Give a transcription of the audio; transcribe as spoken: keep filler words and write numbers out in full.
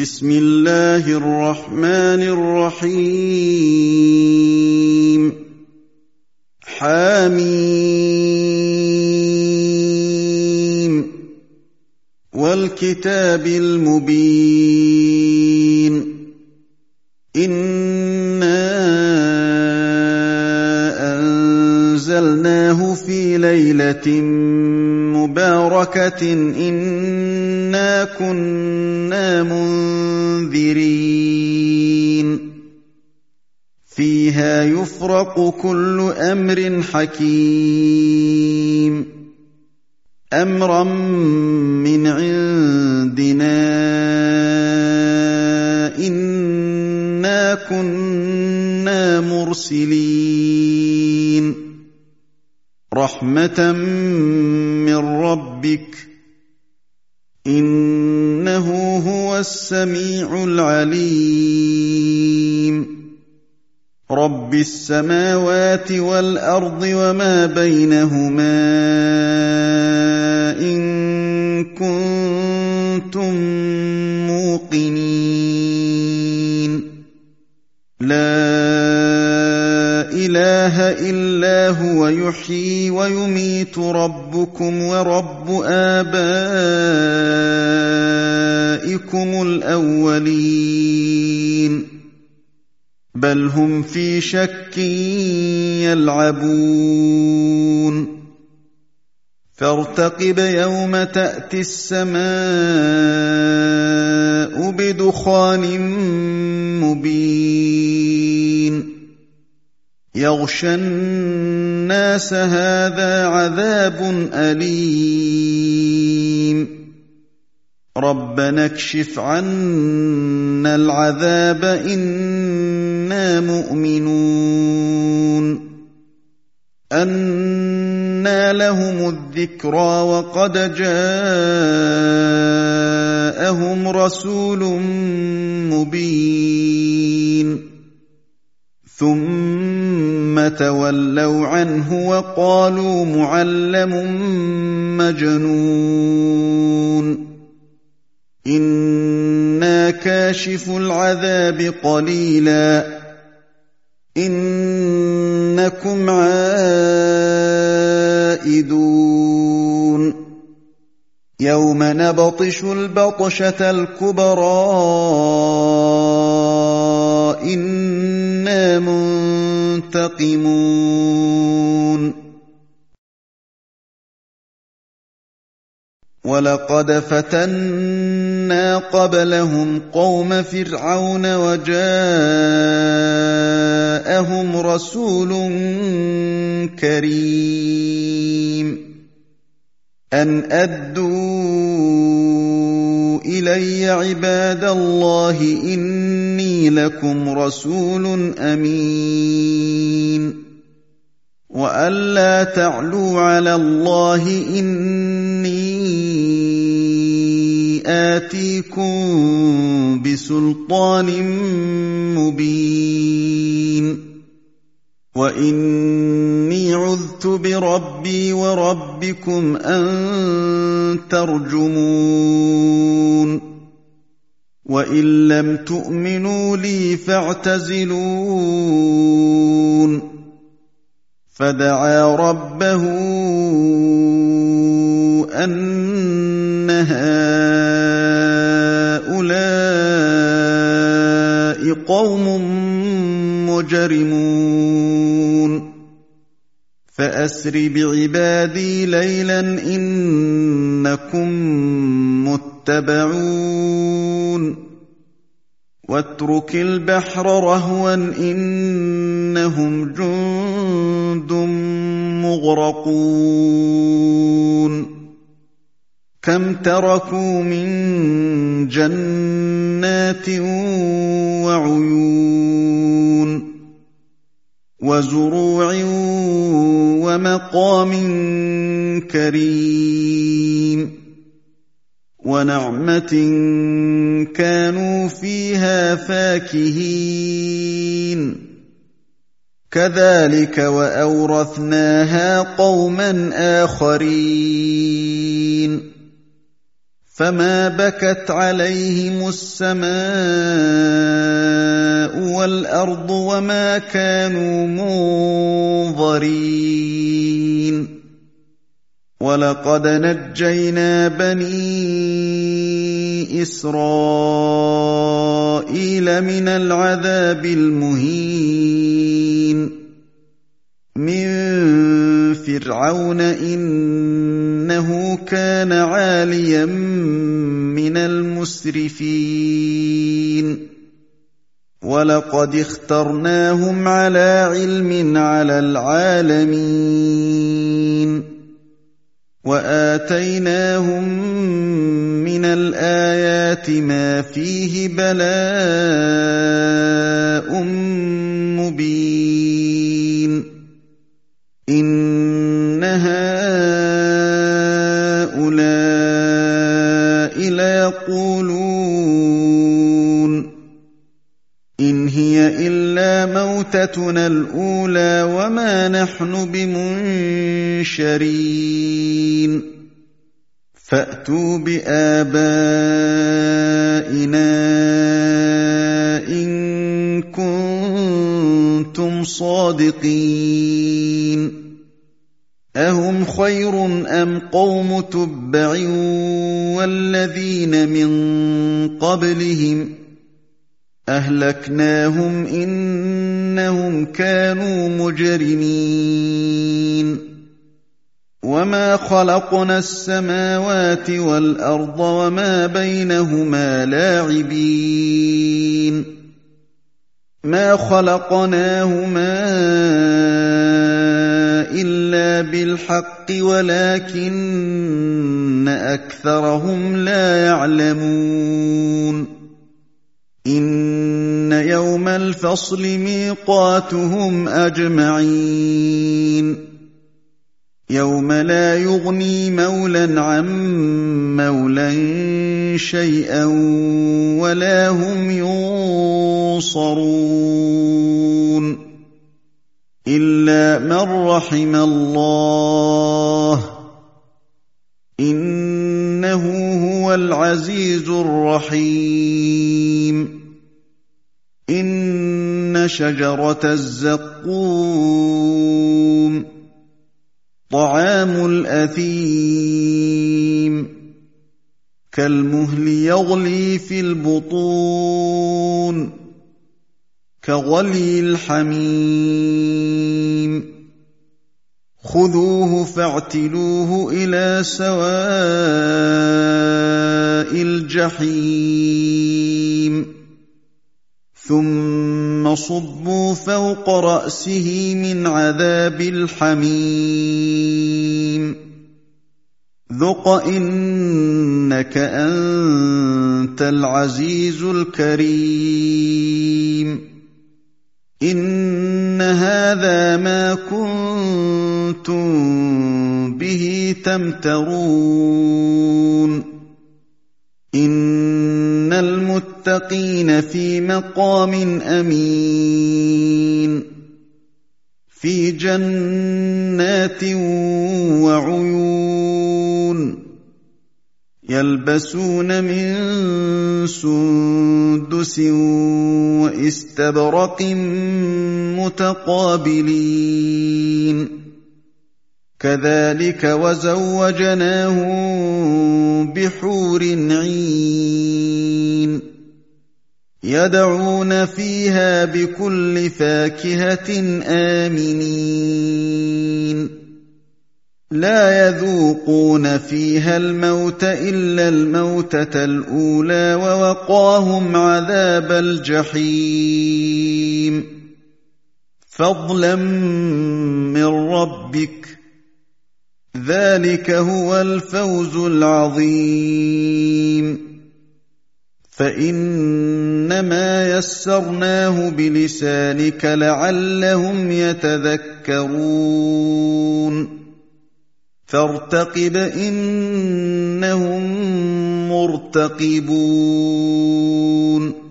بسم الله الرحمن الرحيم حميم والكتاب المبين إنا أنزلناه في ليلة مباركة إنا كنا منذرين فيها يفرق كل أمر حكيم أمرا من عندنا إنا كنا مرسلين رحمة من ربك إنه هو السميع العليم رب السماوات والأرض وما بينهما إن كنتم موقنين لا إله إلا هو يحيي ويميت ربكم ورب آبائكم الأولين بل هم في شك يلعبون فارتقب يوم تأتي السماء بدخان مبين يغشى الناس هذا عذاب أليم ربنا اكشف عنا العذاب إنا مؤمنون أنى لهم الذكرى وقد جاءهم رسول مبين ثم تولوا عنه وقالوا معلم مجنون إنا كاشف العذاب قليلا إنكم عائدون يوم نبطش البطشة الكبرى إنا منتقمون ولقد فتنا قبلهم قوم فرعون وجاءهم رسول كريم أن أدوا إلي عباد الله إني لكم رسول أمين وأن لا تعلوا على الله إني آتيكم بسلطان مبين وإني عذت بربي وربكم أن ترجمون وإن لم تؤمنوا لي فاعتزلون فدعا ربه أن هؤلاء قوم مجرمون فأسر بعبادي ليلا إنكم متبعون واترك البحر رهوا إنهم جند مغرقون كم تركوا من جنات وعيون وزروع ومقام كريم ونعمة كانوا فيها فاكهين كذلك وأورثناها قوما آخرين فما بكت عليهم السماء والأرض وما كانوا منظرين ولقد نجينا بني إسرائيل من العذاب المهين من فرعون إنه كان عاليا من المسرفين ولقد اخترناهم على علم على العالمين وآتيناهم من الآيات ما فيه بلاء مبين إن هؤلاء ليقولون إن هي إلا موتتنا الأولى وما نحن بمنشرين فأتوا بآبائنا إن كنتم صادقين أهم خير أم قوم تبع والذين من قبلهم أهلكناهم إنهم كانوا مجرمين وما خلقنا السماوات والأرض وما بينهما لاعبين ما خلقناهما إلا بالحق ولكن أكثرهم لا يعلمون إن يوم الفصل ميقاتهم أجمعين يوم لا يغني مولى عن مولى شيئا ولا هم ينصرون إلا من رحم الله إنه هو العزيز الرحيم إن شجرة الزقوم طعام الأثيم كالمهل يغلي في البطون كغلي الحميم خذوه فاعتلوه إلى سواء الجحيم ثم صبوا فوق رأسه من عذاب الحميم ذق إنك أنت العزيز الكريم إن هذا ما كنتم به تمترون إن المتقين في مقام أمين في جنات وعيون يلبسون من سندس واستبرق متقابلين كذلك وزوجناهم بحور عين يدعون فيها بكل فاكهة آمنين لا يذوقون فيها الموت إلا الموتة الأولى ووقاهم عذاب الجحيم فضلا من ربك ذلك هو الفوز العظيم فإنما يسرناه بلسانك لعلهم يتذكرون فارتقب إنهم مرتقبون